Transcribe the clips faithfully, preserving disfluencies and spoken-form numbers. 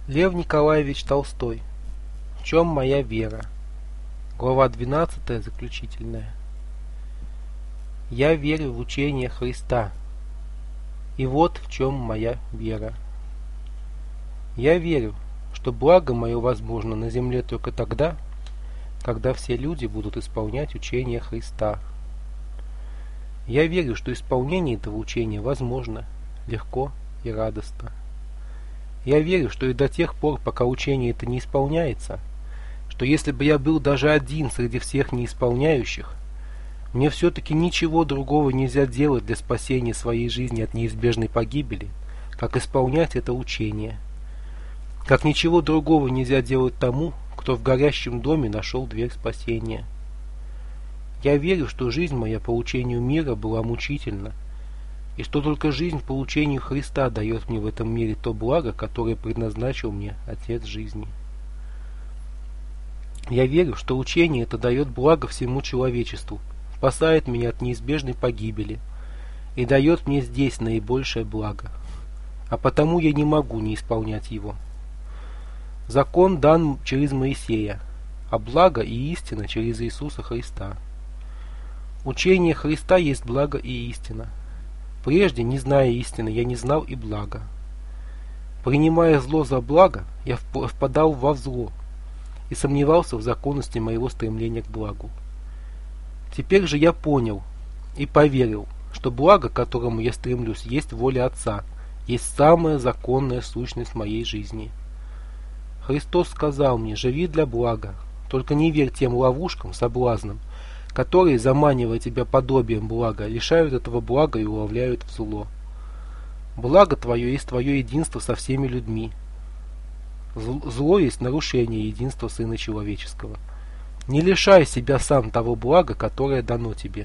Лев Николаевич Толстой. В чем моя вера? Глава двенадцатая, заключительная. Я верю в учение Христа. И вот в чем моя вера. Я верю, что благо мое возможно на земле только тогда, когда все люди будут исполнять учение Христа. Я верю, что исполнение этого учения возможно, легко и радостно. Я верю, что и до тех пор, пока учение это не исполняется, что если бы я был даже один среди всех неисполняющих, мне все-таки ничего другого нельзя делать для спасения своей жизни от неизбежной погибели, как исполнять это учение. Как ничего другого нельзя делать тому, кто в горящем доме нашел дверь спасения. Я верю, что жизнь моя по учению мира была мучительна, и что только жизнь по учению Христа дает мне в этом мире то благо, которое предназначил мне Отец жизни. Я верю, что учение это дает благо всему человечеству, спасает меня от неизбежной погибели и дает мне здесь наибольшее благо, а потому я не могу не исполнять его. Закон дан через Моисея, а благо и истина через Иисуса Христа. Учение Христа есть благо и истина. Прежде, не зная истины, я не знал и блага. Принимая зло за благо, я впадал во зло и сомневался в законности моего стремления к благу. Теперь же я понял и поверил, что благо, к которому я стремлюсь, есть воля Отца, есть самая законная сущность моей жизни. Христос сказал мне: живи для блага, только не верь тем ловушкам, соблазнам, которые, заманивая тебя подобием блага, лишают этого блага и уловляют в зло. Благо твое есть твое единство со всеми людьми. Зло есть нарушение единства Сына Человеческого. Не лишай себя сам того блага, которое дано тебе.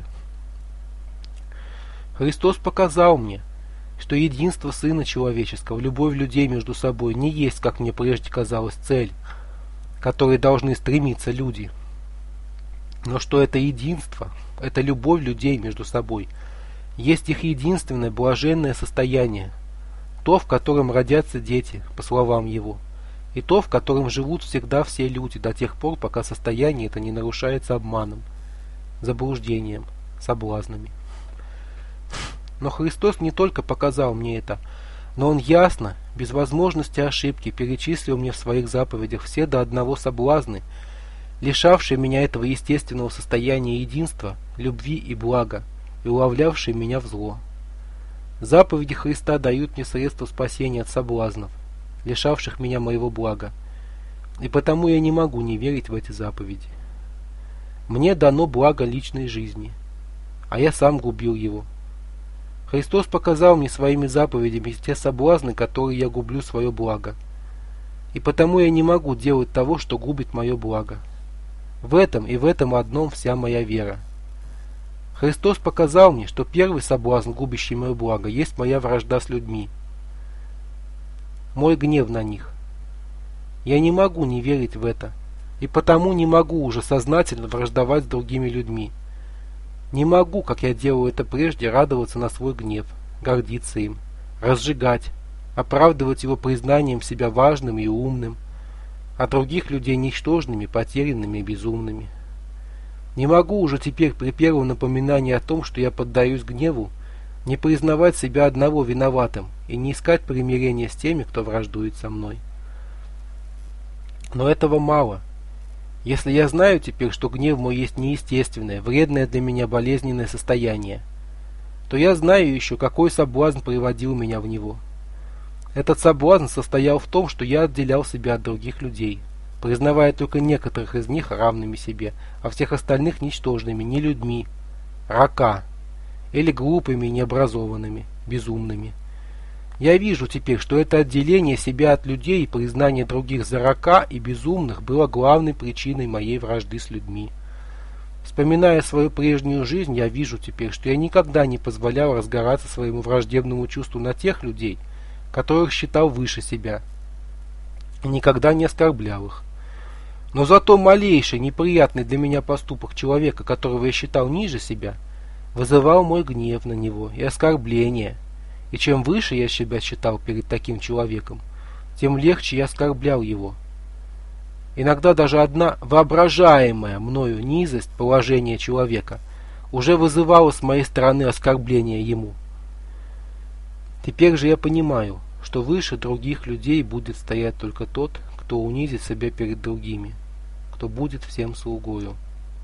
Христос показал мне, что единство Сына Человеческого, любовь людей между собой не есть, как мне прежде казалось, цель, к которой должны стремиться люди, но что это единство, это любовь людей между собой, есть их единственное блаженное состояние, то, в котором родятся дети, по словам Его, и то, в котором живут всегда все люди до тех пор, пока состояние это не нарушается обманом, заблуждением, соблазнами. Но Христос не только показал мне это, но Он ясно, без возможности ошибки, перечислил мне в своих заповедях все до одного соблазны, лишавшие меня этого естественного состояния единства, любви и блага, и уловлявшие меня в зло. Заповеди Христа дают мне средства спасения от соблазнов, лишавших меня моего блага, и потому я не могу не верить в эти заповеди. Мне дано благо личной жизни, а я сам губил его. Христос показал мне своими заповедями те соблазны, которые я гублю свое благо, и потому я не могу делать того, что губит мое благо. В этом и в этом одном вся моя вера. Христос показал мне, что первый соблазн, губящий мое благо, есть моя вражда с людьми, мой гнев на них. Я не могу не верить в это, и потому не могу уже сознательно враждовать с другими людьми. Не могу, как я делал это прежде, радоваться на свой гнев, гордиться им, разжигать, оправдывать его признанием себя важным и умным, а других людей ничтожными, потерянными и безумными. Не могу уже теперь при первом напоминании о том, что я поддаюсь гневу, не признавать себя одного виноватым и не искать примирения с теми, кто враждует со мной. Но этого мало. Если я знаю теперь, что гнев мой есть неестественное, вредное для меня болезненное состояние, то я знаю еще, какой соблазн приводил меня в него. Этот соблазн состоял в том, что я отделял себя от других людей, признавая только некоторых из них равными себе, а всех остальных ничтожными, не людьми, рака, или глупыми и необразованными, безумными. Я вижу теперь, что это отделение себя от людей и признание других за рака и безумных было главной причиной моей вражды с людьми. Вспоминая свою прежнюю жизнь, я вижу теперь, что я никогда не позволял разгораться своему враждебному чувству на тех людей, которых считал выше себя, и никогда не оскорблял их. Но зато малейший неприятный для меня поступок человека, которого я считал ниже себя, вызывал мой гнев на него и оскорбление, и чем выше я себя считал перед таким человеком, тем легче я оскорблял его. Иногда даже одна воображаемая мною низость положения человека уже вызывала с моей стороны оскорбление ему. Теперь же я понимаю, что выше других людей будет стоять только тот, кто унизит себя перед другими, кто будет всем слугою.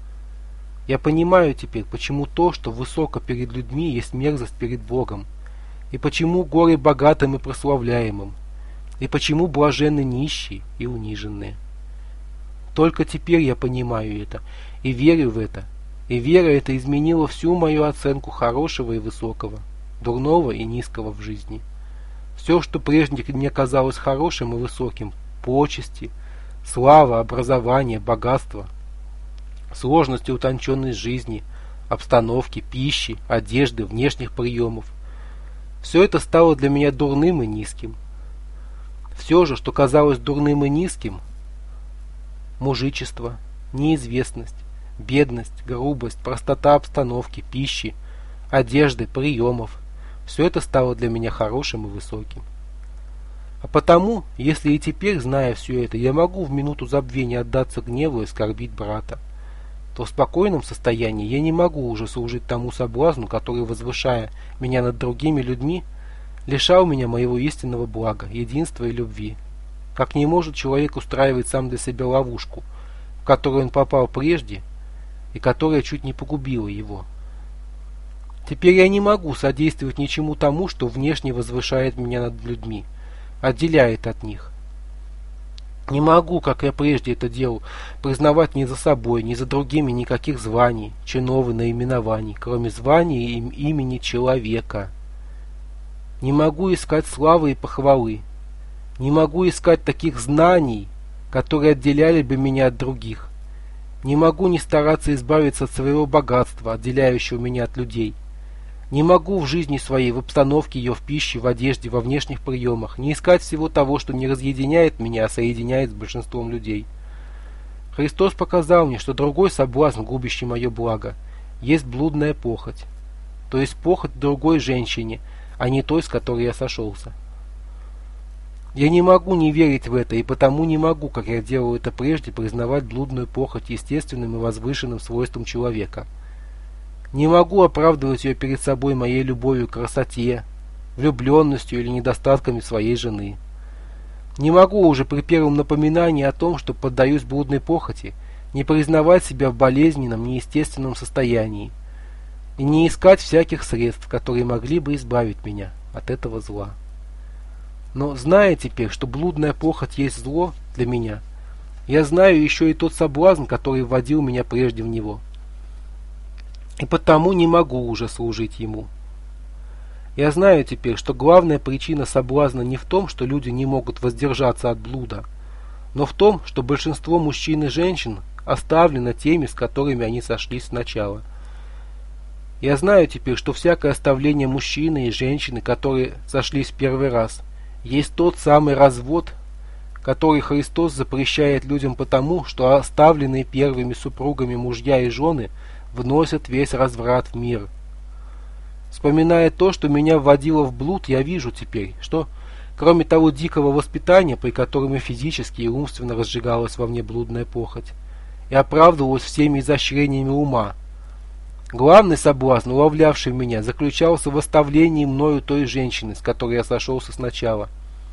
Я понимаю теперь, почему то, что высоко перед людьми, есть мерзость перед Богом, и почему горе богатым и прославляемым, и почему блаженны нищие и униженные. Только теперь я понимаю это и верю в это, и вера эта изменила всю мою оценку хорошего и высокого, дурного и низкого в жизни. Все, что прежде мне казалось хорошим и высоким, почести, слава, образование, богатство, сложность и утонченность жизни, обстановки, пищи, одежды, внешних приемов, все это стало для меня дурным и низким. Все же, что казалось дурным и низким, мужичество, неизвестность, бедность, грубость, простота обстановки, пищи, одежды, приемов, все это стало для меня хорошим и высоким. А потому, если и теперь, зная все это, я могу в минуту забвения отдаться гневу и оскорбить брата, то в спокойном состоянии я не могу уже служить тому соблазну, который, возвышая меня над другими людьми, лишал меня моего истинного блага, единства и любви. Как не может человек устраивать сам для себя ловушку, в которую он попал прежде, и которая чуть не погубила его. Теперь я не могу содействовать ничему тому, что внешне возвышает меня над людьми, отделяет от них. Не могу, как я прежде это делал, признавать ни за собой, ни за другими никаких званий, чинов и наименований, кроме звания и имени человека. Не могу искать славы и похвалы. Не могу искать таких знаний, которые отделяли бы меня от других. Не могу не стараться избавиться от своего богатства, отделяющего меня от людей. Не могу в жизни своей, в обстановке ее, в пище, в одежде, во внешних приемах, не искать всего того, что не разъединяет меня, а соединяет с большинством людей. Христос показал мне, что другой соблазн, губящий мое благо, есть блудная похоть, то есть похоть другой женщине, а не той, с которой я сошелся. Я не могу не верить в это, и потому не могу, как я делал это прежде, признавать блудную похоть естественным и возвышенным свойством человека. Не могу оправдывать ее перед собой моей любовью к красоте, влюбленностью или недостатками своей жены. Не могу уже при первом напоминании о том, что поддаюсь блудной похоти, не признавать себя в болезненном, неестественном состоянии и не искать всяких средств, которые могли бы избавить меня от этого зла. Но зная теперь, что блудная похоть есть зло для меня, я знаю еще и тот соблазн, который вводил меня прежде в него. И потому не могу уже служить ему. Я знаю теперь, что главная причина соблазна не в том, что люди не могут воздержаться от блуда, но в том, что большинство мужчин и женщин оставлено теми, с которыми они сошлись сначала. Я знаю теперь, что всякое оставление мужчины и женщины, которые сошлись в первый раз, есть тот самый развод, который Христос запрещает людям потому, что оставленные первыми супругами мужья и жены вносят весь разврат в мир. Вспоминая то, что меня вводило в блуд, я вижу теперь, что, кроме того дикого воспитания, при котором и физически, и умственно разжигалась во мне блудная похоть, и оправдывалась всеми изощрениями ума, главный соблазн, уловлявший меня, заключался в оставлении мною той женщины, с которой я сошелся сначала,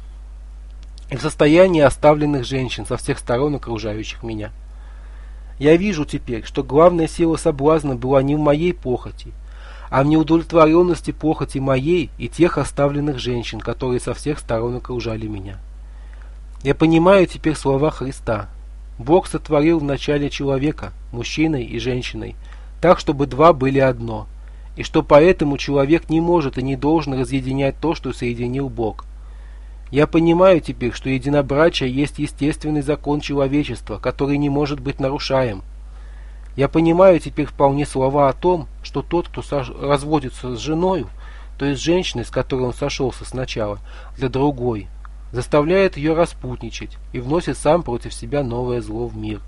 и в состоянии оставленных женщин со всех сторон окружающих меня. Я вижу теперь, что главная сила соблазна была не в моей похоти, а в неудовлетворенности похоти моей и тех оставленных женщин, которые со всех сторон окружали меня. Я понимаю теперь слова Христа. Бог сотворил в начале человека, мужчиной и женщиной, так, чтобы два были одно, и что поэтому человек не может и не должен разъединять то, что соединил Бог. Я понимаю теперь, что единобрачие есть естественный закон человечества, который не может быть нарушаем. Я понимаю теперь вполне слова о том, что тот, кто разводится с женою, то есть женщиной, с которой он сошелся сначала, для другой, заставляет ее распутничать и вносит сам против себя новое зло в мир.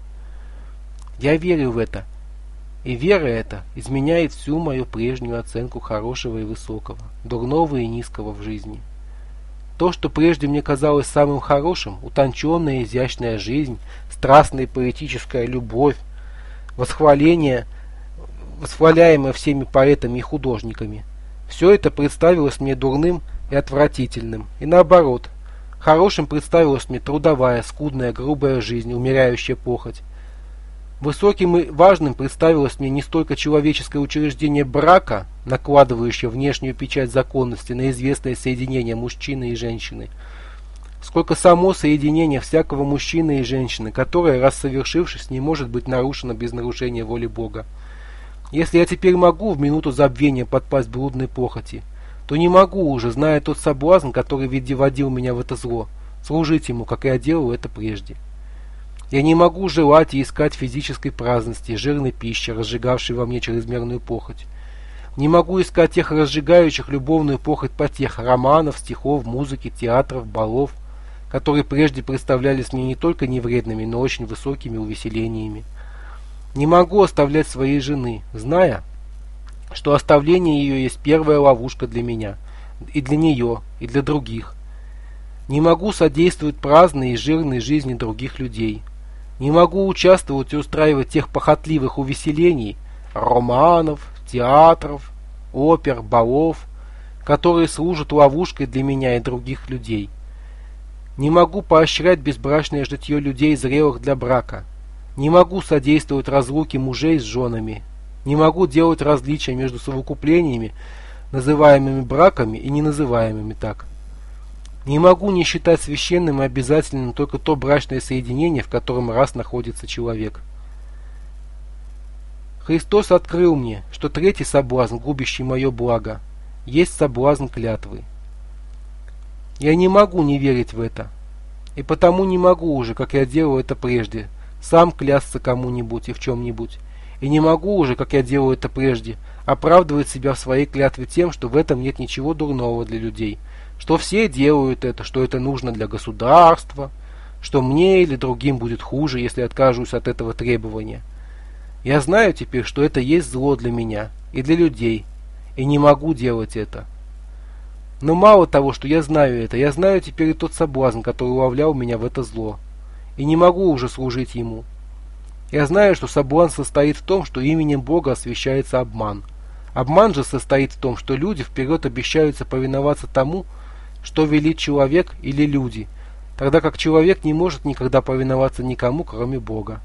Я верю в это, и вера эта изменяет всю мою прежнюю оценку хорошего и высокого, дурного и низкого в жизни. То, что прежде мне казалось самым хорошим, утонченная изящная жизнь, страстная поэтическая любовь, восхваление, восхваляемое всеми поэтами и художниками, все это представилось мне дурным и отвратительным, и наоборот, хорошим представилась мне трудовая, скудная, грубая жизнь, умеряющая похоть. Высоким и важным представилось мне не столько человеческое учреждение брака, накладывающее внешнюю печать законности на известное соединение мужчины и женщины, сколько само соединение всякого мужчины и женщины, которое, раз совершившись, не может быть нарушено без нарушения воли Бога. Если я теперь могу в минуту забвения подпасть блудной похоти, то не могу уже, зная тот соблазн, который водил меня в это зло, служить ему, как я делал это прежде. Я не могу желать и искать физической праздности, жирной пищи, разжигавшей во мне чрезмерную похоть. Не могу искать тех разжигающих любовную похоть потех романов, стихов, музыки, театров, балов, которые прежде представлялись мне не только невредными, но очень высокими увеселениями. Не могу оставлять своей жены, зная, что оставление ее есть первая ловушка для меня, и для нее, и для других. Не могу содействовать праздной и жирной жизни других людей. Не могу участвовать и устраивать тех похотливых увеселений, романов, театров, опер, балов, которые служат ловушкой для меня и других людей. Не могу поощрять безбрачное житье людей, зрелых для брака. Не могу содействовать разлуке мужей с женами. Не могу делать различия между совокуплениями, называемыми браками и не называемыми так. Не могу не считать священным и обязательным только то брачное соединение, в котором раз находится человек. Христос открыл мне, что третий соблазн, губящий мое благо, есть соблазн клятвы. Я не могу не верить в это, и потому не могу уже, как я делал это прежде, сам клясться кому-нибудь и в чем-нибудь, и не могу уже, как я делал это прежде, оправдывать себя в своей клятве тем, что в этом нет ничего дурного для людей, что все делают это, что это нужно для государства, что мне или другим будет хуже, если откажусь от этого требования. Я знаю теперь, что это есть зло для меня и для людей, и не могу делать это. Но мало того, что я знаю это, я знаю теперь и тот соблазн, который уловлял меня в это зло, и не могу уже служить ему. Я знаю, что соблазн состоит в том, что именем Бога освящается обман. Обман же состоит в том, что люди вперед обещаются повиноваться тому, что велит человек или люди, тогда как человек не может никогда повиноваться никому, кроме Бога.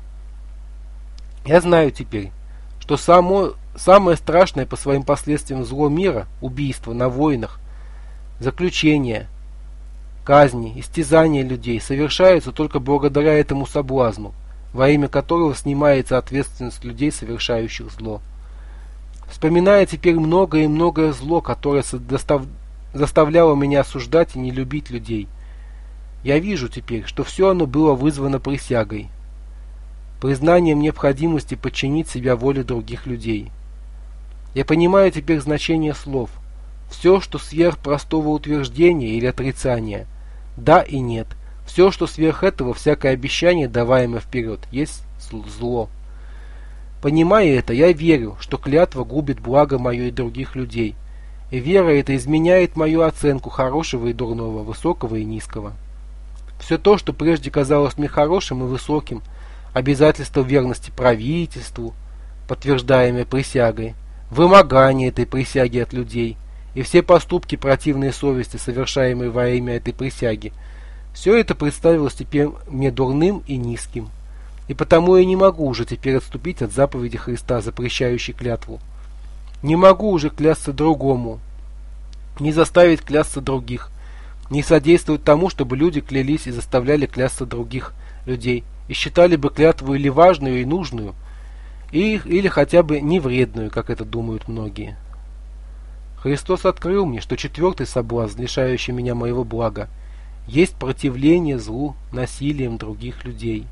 Я знаю теперь, что само, самое страшное по своим последствиям зло мира, убийство на войнах, заключения, казни, истязания людей совершаются только благодаря этому соблазну, во имя которого снимается ответственность людей, совершающих зло. Вспоминая теперь многое и многое зло, которое достав... заставляло меня осуждать и не любить людей, я вижу теперь, что все оно было вызвано присягой, признанием необходимости подчинить себя воле других людей. Я понимаю теперь значение слов. Все, что сверх простого утверждения или отрицания, да и нет. Все, что сверх этого, всякое обещание, даваемое вперед, есть зло. Понимая это, я верю, что клятва губит благо мое и других людей. И вера эта изменяет мою оценку хорошего и дурного, высокого и низкого. Все то, что прежде казалось мне хорошим и высоким, обязательство верности правительству, подтверждаемое присягой, вымогание этой присяги от людей и все поступки противной совести, совершаемые во имя этой присяги, все это представилось теперь мне дурным и низким, и потому я не могу уже теперь отступить от заповеди Христа, запрещающей клятву. Не могу уже клясться другому, не заставить клясться других, не содействовать тому, чтобы люди клялись и заставляли клясться других людей, и считали бы клятву или важную и нужную, и, или хотя бы невредную, как это думают многие. Христос открыл мне, что четвертый соблазн, лишающий меня моего блага, есть противление злу насилием других людей.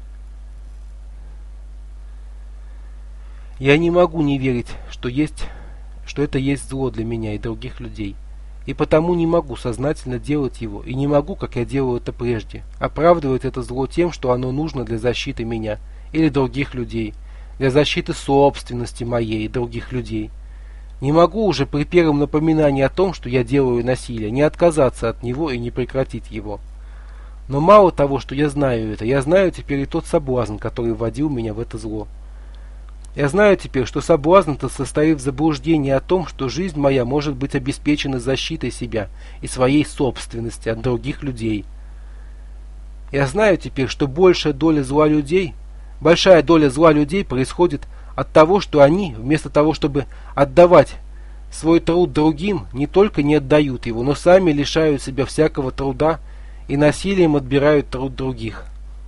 Я не могу не верить, что, есть, что это есть зло для меня и других людей, и потому не могу сознательно делать его, и не могу, как я делал это прежде, оправдывать это зло тем, что оно нужно для защиты меня или других людей, для защиты собственности моей и других людей. Не могу уже при первом напоминании о том, что я делаю насилие, не отказаться от него и не прекратить его. Но мало того, что я знаю это, я знаю теперь и тот соблазн, который вводил меня в это зло. Я знаю теперь, что соблазн-то состоит в заблуждении о том, что жизнь моя может быть обеспечена защитой себя и своей собственности от других людей. Я знаю теперь, что большая доля зла людей, большая доля зла людей происходит от того, что они, вместо того, чтобы отдавать свой труд другим, не только не отдают его, но сами лишают себя всякого труда и насилием отбирают труд других.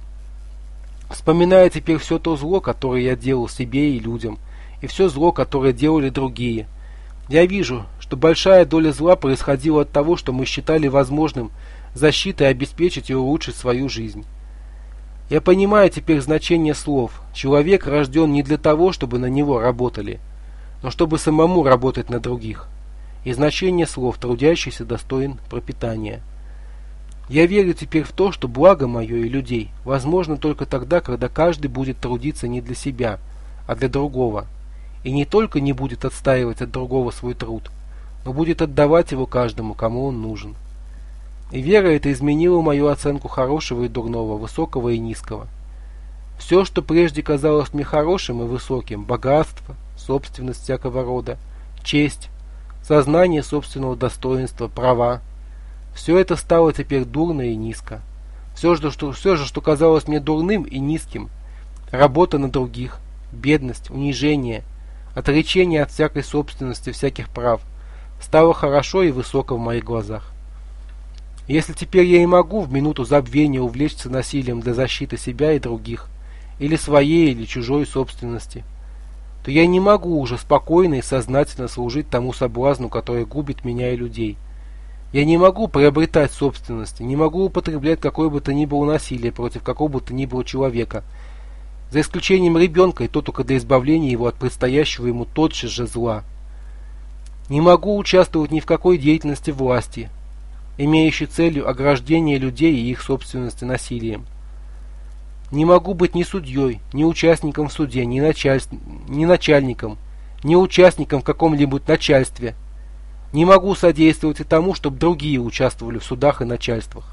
Вспоминая теперь все то зло, которое я делал себе и людям, и все зло, которое делали другие, я вижу, что большая доля зла происходила от того, что мы считали возможным защитой обеспечить и улучшить свою жизнь. Я понимаю теперь значение слов. Человек рожден не для того, чтобы на него работали, но чтобы самому работать на других. И значение слов «трудящийся достоин пропитания». Я верю теперь в то, что благо мое и людей возможно только тогда, когда каждый будет трудиться не для себя, а для другого. И не только не будет отстаивать от другого свой труд, но будет отдавать его каждому, кому он нужен. И вера эта изменила мою оценку хорошего и дурного, высокого и низкого. Все, что прежде казалось мне хорошим и высоким, богатство, собственность всякого рода, честь, сознание собственного достоинства, права, все это стало теперь дурно и низко. Все же, что, все же, что казалось мне дурным и низким, работа на других, бедность, унижение, отречение от всякой собственности, всяких прав, стало хорошо и высоко в моих глазах. Если теперь я и могу в минуту забвения увлечься насилием для защиты себя и других, или своей, или чужой собственности, то я не могу уже спокойно и сознательно служить тому соблазну, который губит меня и людей. Я не могу приобретать собственности, не могу употреблять какое бы то ни было насилие против какого бы то ни было человека, за исключением ребенка, и то только для избавления его от предстоящего ему тотчас же зла. Не могу участвовать ни в какой деятельности власти, имеющей целью ограждение людей и их собственности насилием. Не могу быть ни судьей, ни участником в суде, ни, началь... ни начальником, ни участником в каком-либо начальстве. Не могу содействовать и тому, чтобы другие участвовали в судах и начальствах.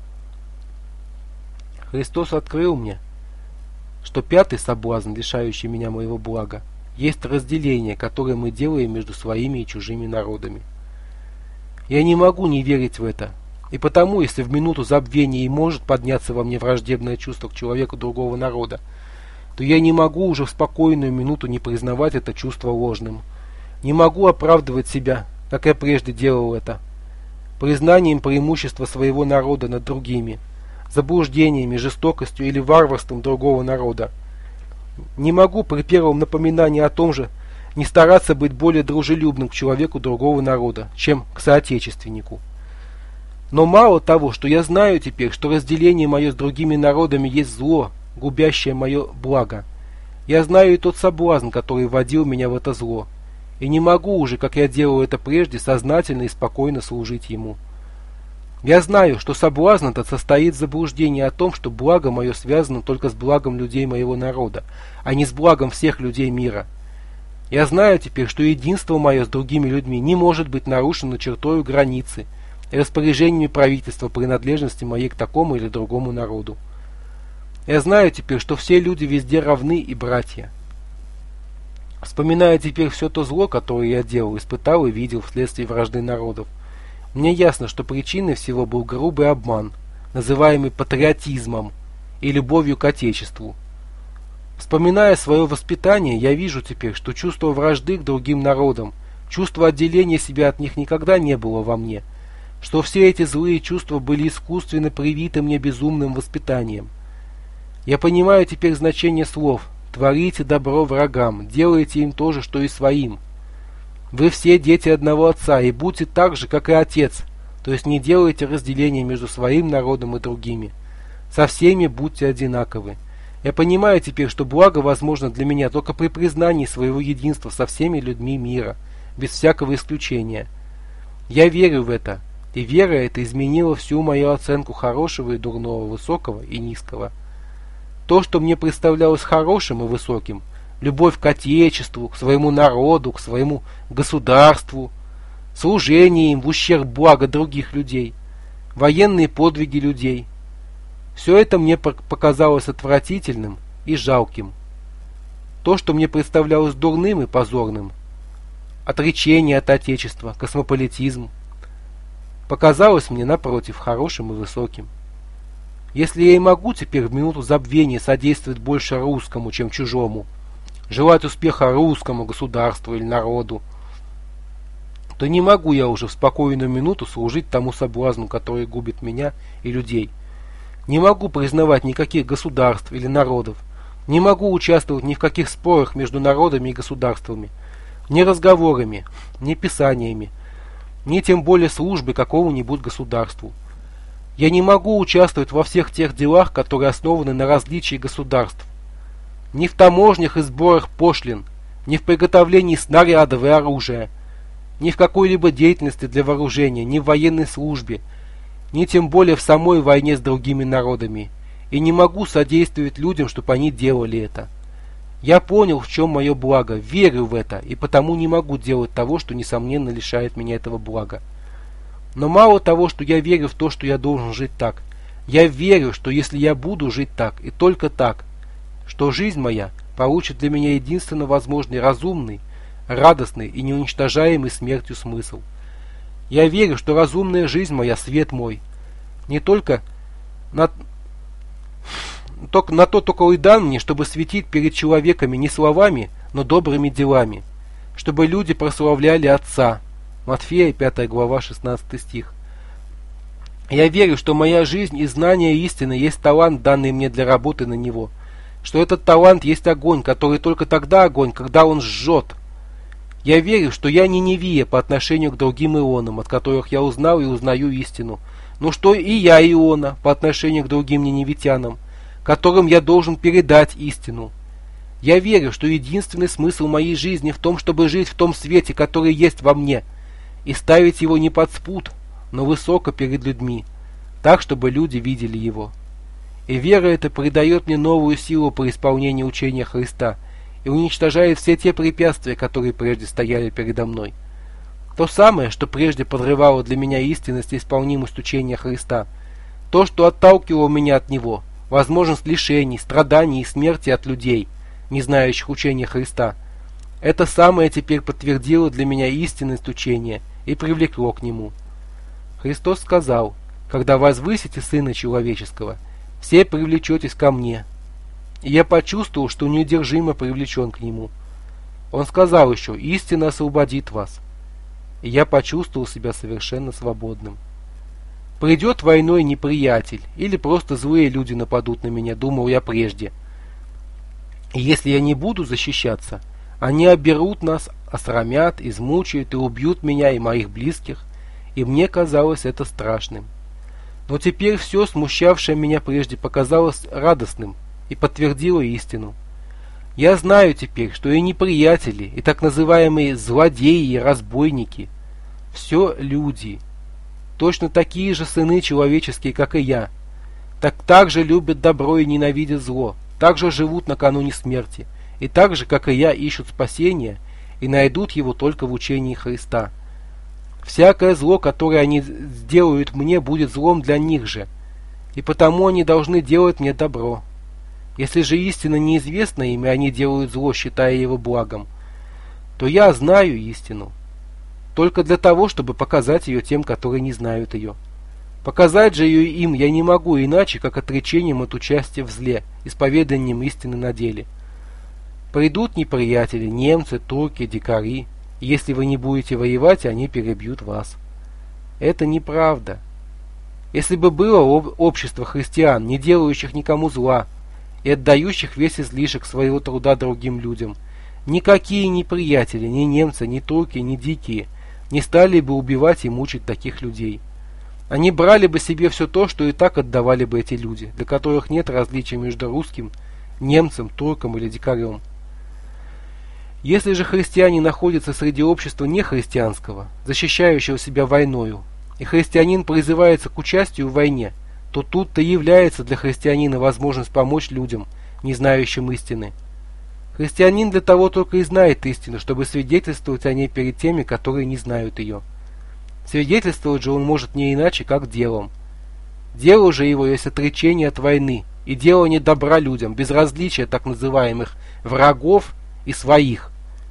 Христос открыл мне, что пятый соблазн, лишающий меня моего блага, есть разделение, которое мы делаем между своими и чужими народами. Я не могу не верить в это, и потому, если в минуту забвения и может подняться во мне враждебное чувство к человеку другого народа, то я не могу уже в спокойную минуту не признавать это чувство ложным. Не могу оправдывать себя, как я прежде делал это, признанием преимущества своего народа над другими, заблуждениями, жестокостью или варварством другого народа. Не могу при первом напоминании о том же не стараться быть более дружелюбным к человеку другого народа, чем к соотечественнику. Но мало того, что я знаю теперь, что разделение мое с другими народами есть зло, губящее мое благо, я знаю и тот соблазн, который вводил меня в это зло, и не могу уже, как я делал это прежде, сознательно и спокойно служить ему. Я знаю, что соблазн этот состоит в заблуждении о том, что благо мое связано только с благом людей моего народа, а не с благом всех людей мира. Я знаю теперь, что единство мое с другими людьми не может быть нарушено чертою границы и распоряжениями правительства принадлежности моей к такому или другому народу. Я знаю теперь, что все люди везде равны и братья. Вспоминая теперь все то зло, которое я делал, испытал и видел вследствие вражды народов, мне ясно, что причиной всего был грубый обман, называемый патриотизмом и любовью к Отечеству. Вспоминая свое воспитание, я вижу теперь, что чувство вражды к другим народам, чувство отделения себя от них никогда не было во мне, что все эти злые чувства были искусственно привиты мне безумным воспитанием. Я понимаю теперь значение слов «творите добро врагам, делайте им то же, что и своим». Вы все дети одного отца, и будьте так же, как и отец, то есть не делайте разделения между своим народом и другими. Со всеми будьте одинаковы. Я понимаю теперь, что благо возможно для меня только при признании своего единства со всеми людьми мира, без всякого исключения. Я верю в это, и вера эта изменила всю мою оценку хорошего и дурного, высокого и низкого. То, что мне представлялось хорошим и высоким, любовь к Отечеству, к своему народу, к своему государству, служение им в ущерб блага других людей, военные подвиги людей. Все это мне показалось отвратительным и жалким. То, что мне представлялось дурным и позорным, отречение от Отечества, космополитизм, показалось мне, напротив, хорошим и высоким. Если я и могу теперь в минуту забвения содействовать больше русскому, чем чужому, желать успеха русскому государству или народу, то не могу я уже в спокойную минуту служить тому соблазну, который губит меня и людей. Не могу признавать никаких государств или народов, не могу участвовать ни в каких спорах между народами и государствами, ни разговорами, ни писаниями, ни тем более службой какому-нибудь государству. Я не могу участвовать во всех тех делах, которые основаны на различии государств. Ни в таможнях и сборах пошлин, ни в приготовлении снарядов и оружия, ни в какой-либо деятельности для вооружения, ни в военной службе, ни тем более в самой войне с другими народами. И не могу содействовать людям, чтобы они делали это. Я понял, в чем мое благо, верю в это, и потому не могу делать того, что, несомненно, лишает меня этого блага. Но мало того, что я верю в то, что я должен жить так, я верю, что если я буду жить так, и только так, что жизнь моя получит для меня единственно возможный разумный, радостный и неуничтожаемый смертью смысл. Я верю, что разумная жизнь моя — свет мой. Не только на, только, на то только и дан мне, чтобы светить перед человеками не словами, но добрыми делами, чтобы люди прославляли Отца. Матфея, пятая глава, шестнадцатый стих. Я верю, что моя жизнь и знание истины есть талант, данный мне для работы на него, что этот талант есть огонь, который только тогда огонь, когда он жжет. Я верю, что я не Ниневия по отношению к другим ионам, от которых я узнал и узнаю истину, но что и я Иона по отношению к другим ниневитянам, которым я должен передать истину. Я верю, что единственный смысл моей жизни в том, чтобы жить в том свете, который есть во мне, и ставить его не под спут, но высоко перед людьми, так, чтобы люди видели его. И вера эта придает мне новую силу по исполнению учения Христа и уничтожает все те препятствия, которые прежде стояли передо мной. То самое, что прежде подрывало для меня истинность и исполнимость учения Христа, то, что отталкивало меня от него, возможность лишений, страданий и смерти от людей, не знающих учения Христа, это самое теперь подтвердило для меня истинность учения и привлекло к нему. Христос сказал: «Когда возвысите Сына Человеческого, все привлечетесь ко мне». И я почувствовал, что неудержимо привлечен к нему. Он сказал еще: «Истина освободит вас». И я почувствовал себя совершенно свободным. Придет войной неприятель, или просто злые люди нападут на меня, думал я прежде. И если я не буду защищаться, они оберут нас, осрамят, измучают и убьют меня и моих близких, и мне казалось это страшным. Но теперь все, смущавшее меня прежде, показалось радостным и подтвердило истину. Я знаю теперь, что и неприятели, и так называемые злодеи и разбойники — все люди, точно такие же сыны человеческие, как и я, так также любят добро и ненавидят зло, также живут накануне смерти, и так же, как и я, ищут спасения и найдут его только в учении Христа. Всякое зло, которое они сделают мне, будет злом для них же, и потому они должны делать мне добро. Если же истина неизвестна им, и они делают зло, считая его благом, то я знаю истину, только для того, чтобы показать ее тем, которые не знают ее. Показать же ее им я не могу иначе, как отречением от участия в зле, исповеданием истины на деле. Придут неприятели, немцы, турки, дикари, и если вы не будете воевать, они перебьют вас. Это неправда. Если бы было общество христиан, не делающих никому зла, и отдающих весь излишек своего труда другим людям, никакие неприятели, ни немцы, ни турки, ни дикие, не стали бы убивать и мучить таких людей. Они брали бы себе все то, что и так отдавали бы эти люди, для которых нет различия между русским, немцем, турком или дикарем. Если же христиане находятся среди общества нехристианского, защищающего себя войною, и христианин призывается к участию в войне, то тут-то является для христианина возможность помочь людям, не знающим истины. Христианин для того только и знает истину, чтобы свидетельствовать о ней перед теми, которые не знают ее. Свидетельствовать же он может не иначе, как делом. Дело же его есть отречение от войны и делание добра людям, безразличие так называемых врагов и своих.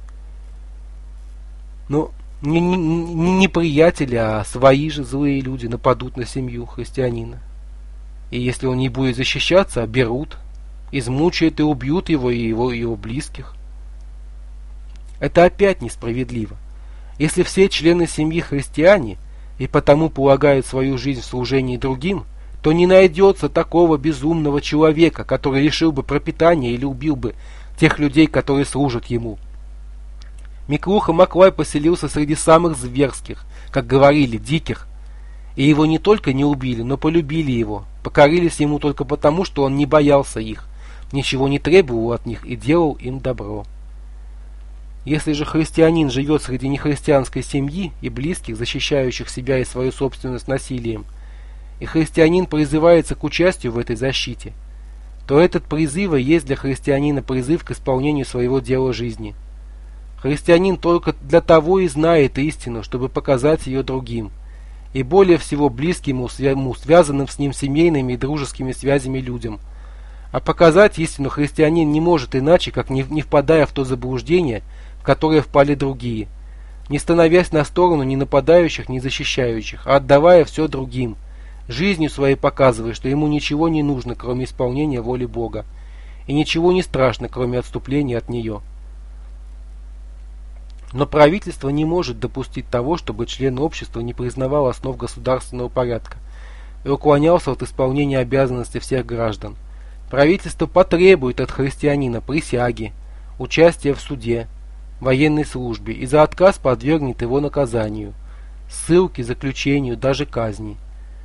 Но не, не, не неприятели, а свои же злые люди нападут на семью христианина. И если он не будет защищаться, оберут, измучают и убьют его и его, и его близких. Это опять несправедливо. Если все члены семьи христиане и потому полагают свою жизнь в служении другим, то не найдется такого безумного человека, который лишил бы пропитания или убил бы тех людей, которые служат ему. Миклуха Маклай поселился среди самых зверских, как говорили, диких, и его не только не убили, но полюбили его, покорились ему только потому, что он не боялся их, ничего не требовал от них и делал им добро. Если же христианин живет среди нехристианской семьи и близких, защищающих себя и свою собственность насилием, и христианин призывается к участию в этой защите, то этот призыв и есть для христианина призыв к исполнению своего дела жизни. Христианин только для того и знает истину, чтобы показать ее другим, и более всего близким ему, связанным с ним семейными и дружескими связями людям. А показать истину христианин не может иначе, как не, не впадая в то заблуждение, в которое впали другие, не становясь на сторону ни нападающих, ни защищающих, а отдавая все другим, жизнью своей показывая, что ему ничего не нужно, кроме исполнения воли Бога, и ничего не страшно, кроме отступления от нее. Но правительство не может допустить того, чтобы член общества не признавал основ государственного порядка и уклонялся от исполнения обязанностей всех граждан. Правительство потребует от христианина присяги, участия в суде, военной службе и за отказ подвергнет его наказанию, ссылке, заключению, даже казни.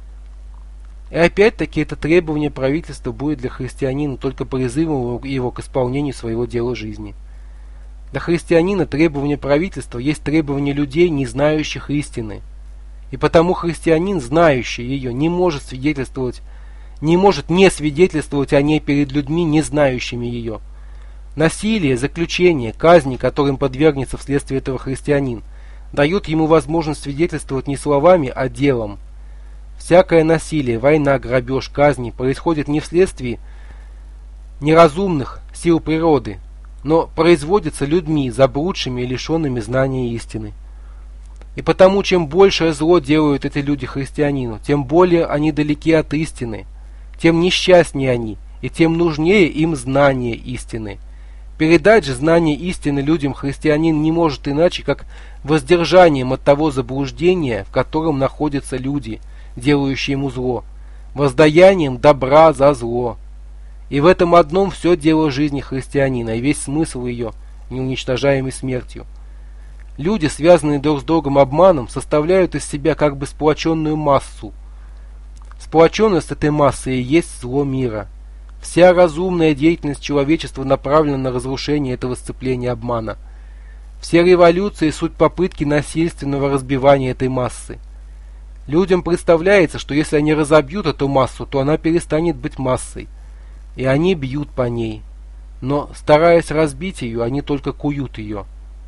И опять-таки это требование правительства будет для христианина только призывом его к исполнению своего дела жизни. Для христианина требование правительства есть требование людей, не знающих истины. И потому христианин, знающий ее, не может свидетельствовать, не может не свидетельствовать о ней перед людьми, не знающими ее. Насилие, заключение, казни, которым подвергнется вследствие этого христианин, дают ему возможность свидетельствовать не словами, а делом. Всякое насилие, война, грабеж, казни происходит не вследствие неразумных сил природы, но производится людьми, заблудшими и лишенными знания истины. И потому, чем большее зло делают эти люди христианину, тем более они далеки от истины, тем несчастнее они, и тем нужнее им знание истины. Передать же знание истины людям христианин не может иначе, как воздержанием от того заблуждения, в котором находятся люди, делающие ему зло, воздаянием добра за зло. И в этом одном все дело жизни христианина и весь смысл ее, неуничтожаемый смертью. Люди, связанные друг с другом обманом, составляют из себя как бы сплоченную массу. Сплоченность этой массы и есть зло мира. Вся разумная деятельность человечества направлена на разрушение этого сцепления обмана. Все революции – суть попытки насильственного разбивания этой массы. Людям представляется, что если они разобьют эту массу, то она перестанет быть массой. И они бьют по ней. Но, стараясь разбить ее, они только куют ее.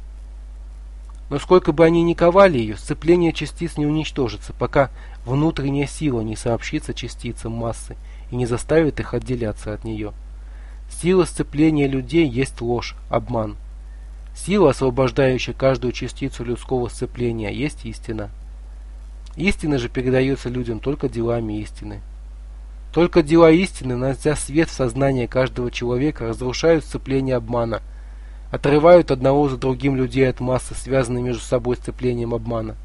Но сколько бы они ни ковали ее, сцепление частиц не уничтожится, пока внутренняя сила не сообщится частицам массы и не заставит их отделяться от нее. Сила сцепления людей есть ложь, обман. Сила, освобождающая каждую частицу людского сцепления, есть истина. Истина же передается людям только делами истины. Только дела истины, внося свет в сознание каждого человека, разрушают сцепление обмана, отрывают одного за другим людей от массы, связанной между собой сцеплением обмана.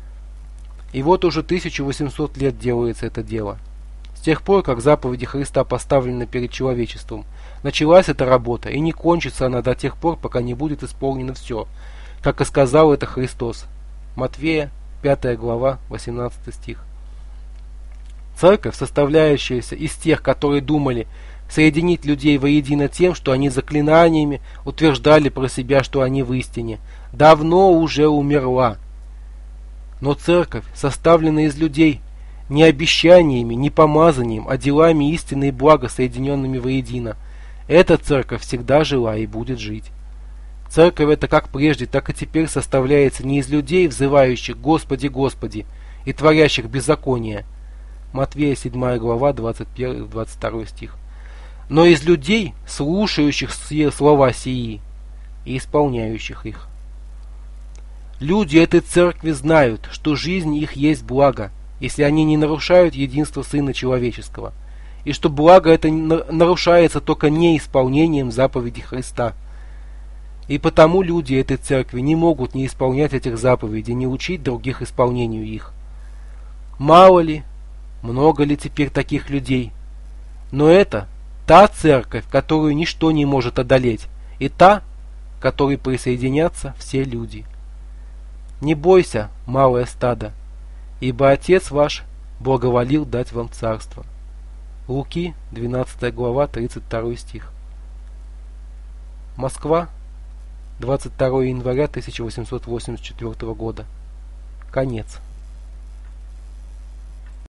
И вот уже тысяча восемьсот лет делается это дело. С тех пор, как заповеди Христа поставлены перед человечеством, началась эта работа, и не кончится она до тех пор, пока не будет исполнено все, как и сказал это Христос. Матфея, пятая глава, восемнадцатый стих. Церковь, составляющаяся из тех, которые думали соединить людей воедино тем, что они заклинаниями утверждали про себя, что они в истине, давно уже умерла. Но церковь, составленная из людей, не обещаниями, не помазанием, а делами истины и блага, соединенными воедино, Эта церковь всегда жила и будет жить. Церковь эта как прежде, так и теперь составляется не из людей, взывающих «Господи, Господи» и творящих беззаконие. Матвея седьмая глава, двадцать первый двадцать второй стих. Но из людей, слушающих слова сии и исполняющих их. Люди этой церкви знают, что жизнь их есть благо, если они не нарушают единство Сына Человеческого, и что благо это нарушается только неисполнением заповедей Христа. И потому люди этой церкви не могут не исполнять этих заповедей, не учить других исполнению их. Мало ли, много ли теперь таких людей? Но это та церковь, которую ничто не может одолеть, и та, к которой присоединятся все люди. Не бойся, малое стадо, ибо Отец ваш благоволил дать вам царство. Луки, двенадцатая глава, тридцать второй стих. Москва, двадцать второе января тысяча восемьсот восемьдесят четвёртого года. Конец.